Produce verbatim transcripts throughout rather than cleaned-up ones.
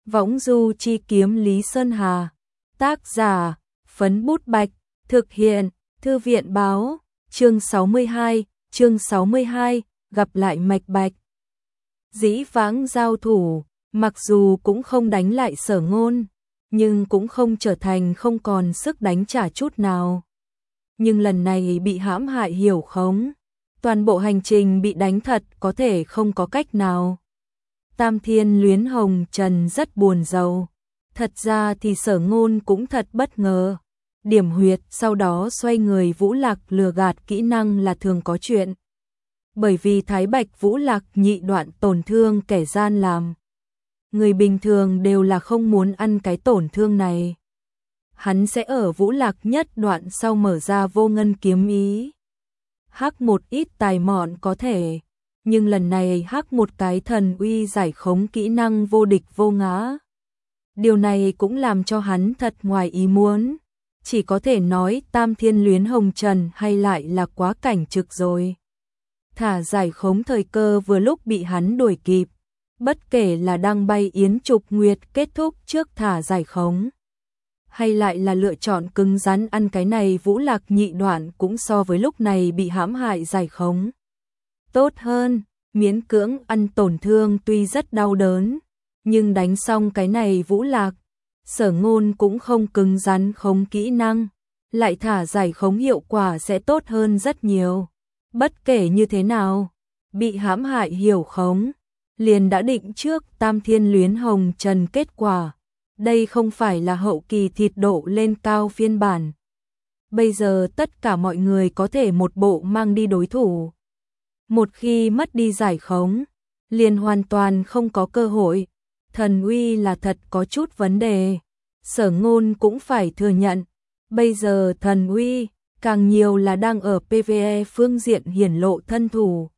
Võng du chi kiếm Lý Sơn Hà. Tác giả, Phấn Bút Bạch. Thực hiện, Thư viện Báo. Chương sáu mươi hai, chương sáu mươi hai, gặp lại Mạch Bạch. Dĩ vãng giao thủ, mặc dù cũng không đánh lại Sở Ngôn, nhưng cũng không trở thành không còn sức đánh trả chút nào. Nhưng lần này bị hãm hại hiểu khống, toàn bộ hành trình bị đánh thật có thể không có cách nào. Tam Thiên Luyến Hồng Trần rất buồn rầu. Thật ra thì Sở Ngôn cũng thật bất ngờ. Điểm huyệt sau đó xoay người Vũ Lạc lừa gạt kỹ năng là thường có chuyện. Bởi vì Thái Bạch Vũ Lạc nhị đoạn tổn thương kẻ gian làm. Người bình thường đều là không muốn ăn cái tổn thương này. Hắn sẽ ở Vũ Lạc nhất đoạn sau mở ra vô ngân kiếm ý. Hắc một ít tài mọn có thể, nhưng lần này hắc một cái thần uy giải khống kỹ năng vô địch vô ngã. Điều này cũng làm cho hắn thật ngoài ý muốn. Chỉ có thể nói Tam Thiên Luyến Hồng Trần hay lại là quá cảnh trực rồi. Thả giải khống thời cơ vừa lúc bị hắn đuổi kịp. Bất kể là đang bay yến trục nguyệt kết thúc trước thả giải khống, hay lại là lựa chọn cứng rắn ăn cái này Vũ Lạc nhị đoạn cũng so với lúc này bị hãm hại giải khống tốt hơn. Miễn cưỡng ăn tổn thương tuy rất đau đớn, nhưng đánh xong cái này Vũ Lạc, Sở Ngôn cũng không cứng rắn khống kỹ năng, lại thả giải khống hiệu quả sẽ tốt hơn rất nhiều. Bất kể như thế nào, bị hãm hại hiểu khống, liền đã định trước Tam Thiên Luyến Hồng Trần kết quả. Đây không phải là hậu kỳ thịt độ lên cao phiên bản. Bây giờ tất cả mọi người có thể một bộ mang đi đối thủ. Một khi mất đi giải khống, liền hoàn toàn không có cơ hội. Thần uy là thật có chút vấn đề. Sở Ngôn cũng phải thừa nhận. Bây giờ thần uy càng nhiều là đang ở pê vê e phương diện hiển lộ thân thủ.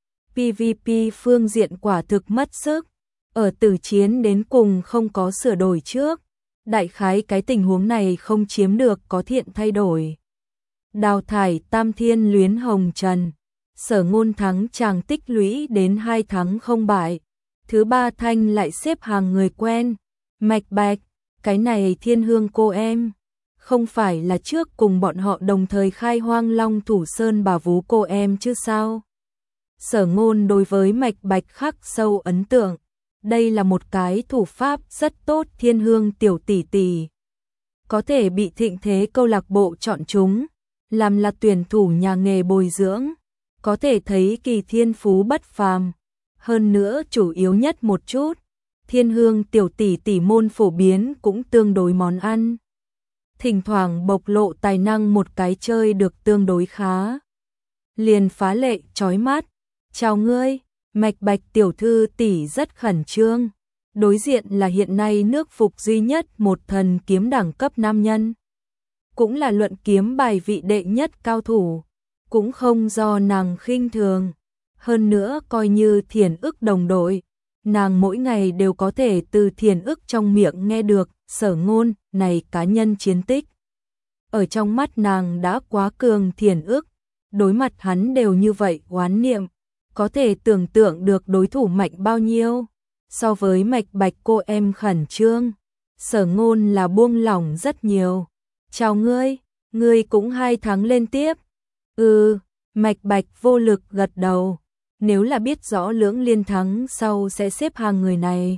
pê vê pê phương diện quả thực mất sức. Ở tử chiến đến cùng không có sửa đổi trước. Đại khái cái tình huống này không chiếm được có thiện thay đổi. Đào thải Tam Thiên Luyến Hồng Trần. Sở Ngôn thắng chàng tích lũy đến hai thắng không bại. Thứ ba thanh lại xếp hàng người quen. Mạch Bạch, cái này Thiên Hương cô em. Không phải là trước cùng bọn họ đồng thời khai hoang Long Thủ Sơn Bà Vú cô em chứ sao? Sở Ngôn đối với Mạch Bạch khắc sâu ấn tượng. Đây là một cái thủ pháp rất tốt. Thiên Hương tiểu tỷ tỷ có thể bị thịnh thế câu lạc bộ chọn chúng, làm là tuyển thủ nhà nghề bồi dưỡng, có thể thấy kỳ thiên phú bất phàm. Hơn nữa chủ yếu nhất một chút, Thiên Hương tiểu tỷ tỷ môn phổ biến cũng tương đối món ăn. Thỉnh thoảng bộc lộ tài năng một cái chơi được tương đối khá. Liền phá lệ chói mắt. Chào ngươi. Mạch Bạch tiểu thư tỷ rất khẩn trương. Đối diện là hiện nay nước phục duy nhất một thần kiếm đẳng cấp nam nhân. Cũng là luận kiếm bài vị đệ nhất cao thủ. Cũng không do nàng khinh thường. Hơn nữa coi như Thiền Ức đồng đội. Nàng mỗi ngày đều có thể từ Thiền Ức trong miệng nghe được Sở Ngôn này cá nhân chiến tích. Ở trong mắt nàng đã quá cường. Thiền Ức đối mặt hắn đều như vậy oán niệm. Có thể tưởng tượng được đối thủ mạnh bao nhiêu. So với Mạch Bạch cô em khẩn trương, Sở Ngôn là buông lỏng rất nhiều. Chào ngươi, ngươi cũng hai tháng lên tiếp. Ừ, Mạch Bạch vô lực gật đầu. Nếu là biết rõ lưỡng liên thắng sau sẽ xếp hàng người này,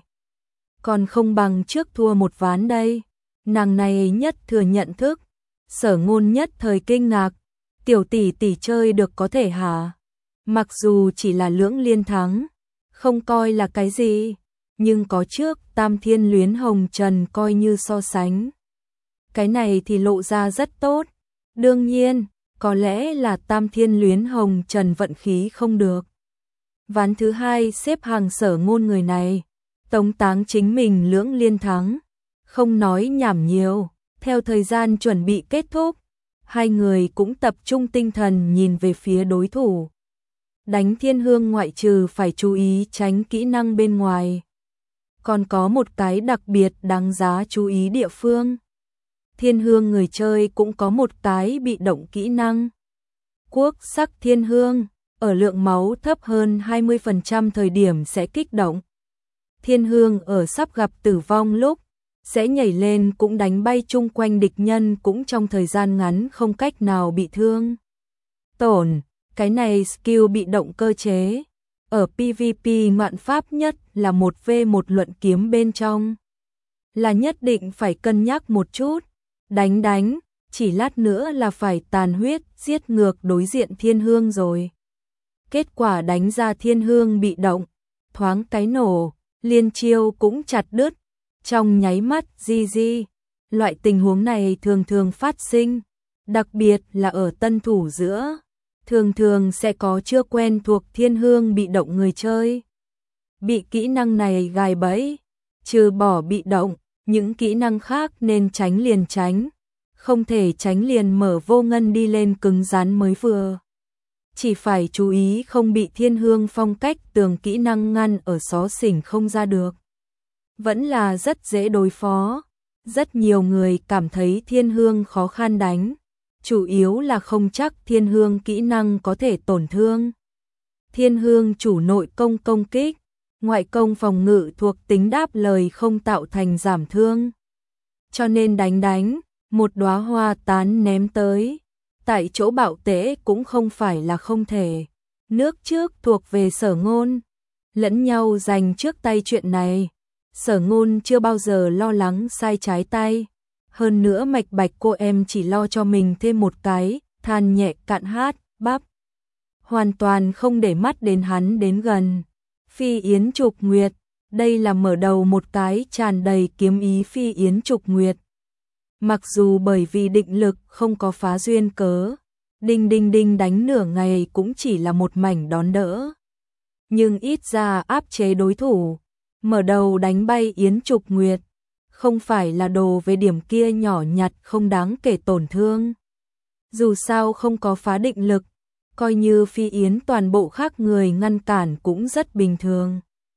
còn không bằng trước thua một ván đây. Nàng này nhất thừa nhận thức. Sở Ngôn nhất thời kinh ngạc. Tiểu tỷ tỷ chơi được có thể hả? Mặc dù chỉ là lưỡng liên thắng, không coi là cái gì, nhưng có trước Tam Thiên Luyến Hồng Trần coi như so sánh. Cái này thì lộ ra rất tốt. Đương nhiên, có lẽ là Tam Thiên Luyến Hồng Trần vận khí không được. Ván thứ hai xếp hàng Sở Ngôn người này, tống táng chính mình lưỡng liên thắng. Không nói nhảm nhiều, theo thời gian chuẩn bị kết thúc, hai người cũng tập trung tinh thần nhìn về phía đối thủ. Đánh Thiên Hương ngoại trừ phải chú ý tránh kỹ năng bên ngoài, còn có một cái đặc biệt đáng giá chú ý địa phương. Thiên Hương người chơi cũng có một cái bị động kỹ năng. Quốc sắc Thiên Hương, ở lượng máu thấp hơn hai mươi phần trăm thời điểm sẽ kích động. Thiên Hương ở sắp gặp tử vong lúc, sẽ nhảy lên cũng đánh bay chung quanh địch nhân cũng trong thời gian ngắn không cách nào bị thương. Tổn, cái này skill bị động cơ chế. Ở pê vê pê ngoạn pháp nhất là một vs một luận kiếm bên trong. Là nhất định phải cân nhắc một chút. Đánh đánh, chỉ lát nữa là phải tàn huyết, giết ngược đối diện Thiên Hương rồi. Kết quả đánh ra Thiên Hương bị động, thoáng cái nổ, liên chiêu cũng chặt đứt. Trong nháy mắt gi gi, loại tình huống này thường thường phát sinh, đặc biệt là ở tân thủ giữa. Thường thường sẽ có chưa quen thuộc Thiên Hương bị động người chơi. Bị kỹ năng này gài bẫy, trừ bỏ bị động, những kỹ năng khác nên tránh liền tránh. Không thể tránh liền mở vô ngân đi lên cứng rắn mới vừa. Chỉ phải chú ý không bị Thiên Hương phong cách tường kỹ năng ngăn ở xó xỉnh không ra được. Vẫn là rất dễ đối phó. Rất nhiều người cảm thấy Thiên Hương khó khăn đánh. Chủ yếu là không chắc Thiên Hương kỹ năng có thể tổn thương. Thiên Hương chủ nội công công kích, ngoại công phòng ngự thuộc tính đáp lời không tạo thành giảm thương. Cho nên đánh đánh, một đóa hoa tán ném tới. Tại chỗ bạo tễ cũng không phải là không thể. Nước trước thuộc về Sở Ngôn. Lẫn nhau giành trước tay chuyện này. Sở Ngôn chưa bao giờ lo lắng sai trái tay. Hơn nữa Mạch Bạch cô em chỉ lo cho mình thêm một cái, than nhẹ cạn hát, bắp. Hoàn toàn không để mắt đến hắn đến gần. Phi Yến Trục Nguyệt, đây là mở đầu một cái tràn đầy kiếm ý Phi Yến Trục Nguyệt. Mặc dù bởi vì định lực không có phá duyên cớ, đinh đinh đinh đánh nửa ngày cũng chỉ là một mảnh đón đỡ. Nhưng ít ra áp chế đối thủ, mở đầu đánh bay Yến Trục Nguyệt. Không phải là đồ về điểm kia nhỏ nhặt không đáng kể tổn thương. Dù sao không có phá định lực, coi như Phi Yến toàn bộ khác người ngăn cản cũng rất bình thường.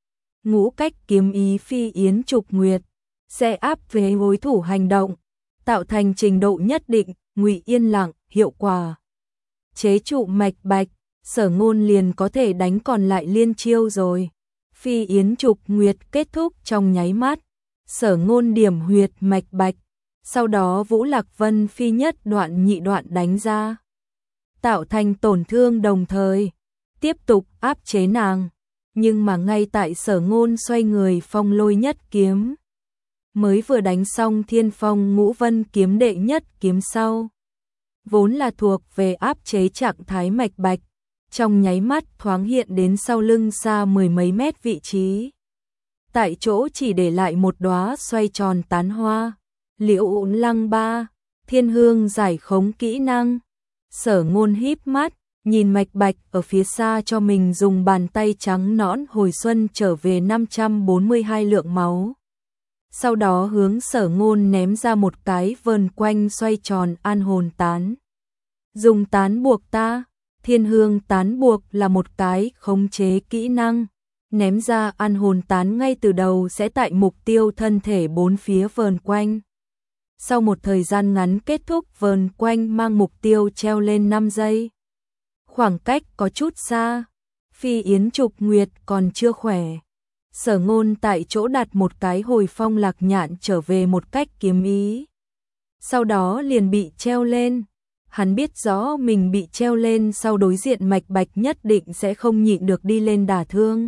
Ngũ cách kiếm ý Phi Yến Trục Nguyệt sẽ áp về đối thủ hành động, tạo thành trình độ nhất định, ngụy yên lặng, hiệu quả. Chế trụ Mạch Bạch, Sở Ngôn liền có thể đánh còn lại liên chiêu rồi. Phi Yến Trục Nguyệt kết thúc trong nháy mắt. Sở Ngôn điểm huyệt Mạch Bạch, sau đó Vũ Lạc Vân phi nhất đoạn nhị đoạn đánh ra, tạo thành tổn thương đồng thời, tiếp tục áp chế nàng. Nhưng mà ngay tại Sở Ngôn xoay người phong lôi nhất kiếm, mới vừa đánh xong Thiên Phong Ngũ Vân kiếm đệ nhất kiếm sau, vốn là thuộc về áp chế trạng thái Mạch Bạch, trong nháy mắt thoáng hiện đến sau lưng xa mười mấy mét vị trí. Tại chỗ chỉ để lại một đóa xoay tròn tán hoa. Liễu Lăng ba, Thiên Hương giải khống kỹ năng. Sở Ngôn híp mắt, nhìn Mạch Bạch ở phía xa cho mình dùng bàn tay trắng nõn hồi xuân trở về năm trăm bốn mươi hai lượng máu. Sau đó hướng Sở Ngôn ném ra một cái vờn quanh xoay tròn an hồn tán. Dùng tán buộc ta. Thiên Hương tán buộc là một cái khống chế kỹ năng. Ném ra an hồn tán ngay từ đầu sẽ tại mục tiêu thân thể bốn phía vờn quanh. Sau một thời gian ngắn kết thúc vờn quanh mang mục tiêu treo lên năm giây. Khoảng cách có chút xa, Phi Yến Trục Nguyệt còn chưa khỏe. Sở Ngôn tại chỗ đặt một cái hồi phong lạc nhạn trở về một cách kiếm ý. Sau đó liền bị treo lên. Hắn biết rõ mình bị treo lên sau đối diện Mạch Bạch nhất định sẽ không nhịn được đi lên đả thương.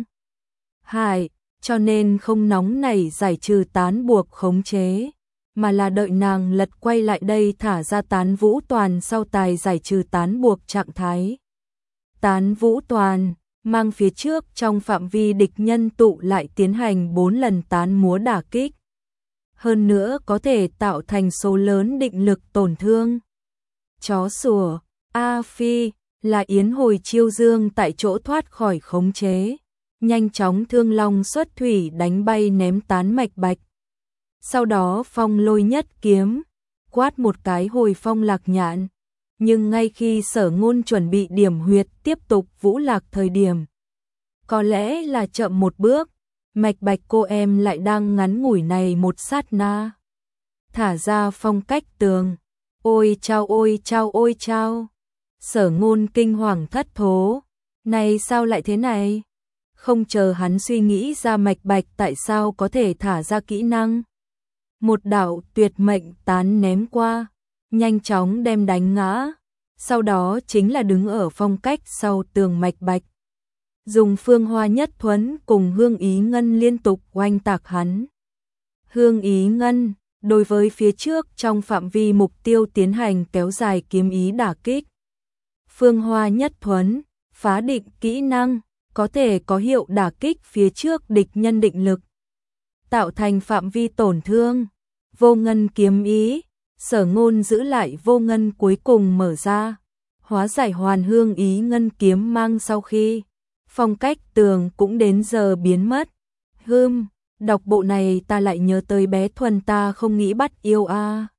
Hại, cho nên không nóng nảy giải trừ tán buộc khống chế, mà là đợi nàng lật quay lại đây thả ra tán vũ toàn sau tài giải trừ tán buộc trạng thái. Tán vũ toàn, mang phía trước trong phạm vi địch nhân tụ lại tiến hành bốn lần tán múa đả kích. Hơn nữa có thể tạo thành số lớn định lực tổn thương. Chó sủa, A Phi, là Yến hồi chiêu dương tại chỗ thoát khỏi khống chế. Nhanh chóng thương long xuất thủy đánh bay ném tán Mạch Bạch. Sau đó phong lôi nhất kiếm, quát một cái hồi phong lạc nhạn. Nhưng ngay khi Sở Ngôn chuẩn bị điểm huyệt tiếp tục Vũ Lạc thời điểm, có lẽ là chậm một bước, Mạch Bạch cô em lại đang ngắn ngủi này một sát na. Thả ra phong cách tường. Ôi chao ôi chao ôi chao. Sở Ngôn kinh hoàng thất thố. Này sao lại thế này? không chờ hắn suy nghĩ ra mạch bạch tại sao có thể thả ra kỹ năng. Một đạo tuyệt mệnh tán ném qua, nhanh chóng đem đánh ngã, sau đó chính là đứng ở phong cách sau tường mạch bạch. Dùng phương hoa nhất thuẫn cùng hương ý ngân liên tục oanh tạc hắn. Hương ý ngân, đối với phía trước trong phạm vi mục tiêu tiến hành kéo dài kiếm ý đả kích. Phương hoa nhất thuẫn, phá định kỹ năng, có thể có hiệu đả kích phía trước địch nhân định lực. Tạo thành phạm vi tổn thương. Vô ngân kiếm ý, Sở Ngôn giữ lại vô ngân cuối cùng mở ra. Hóa giải hoàn hương ý ngân kiếm mang sau khi. Phong cách tường cũng đến giờ biến mất. Hưm, đọc bộ này ta lại nhớ tới bé Thuần ta không nghĩ bắt yêu a. À.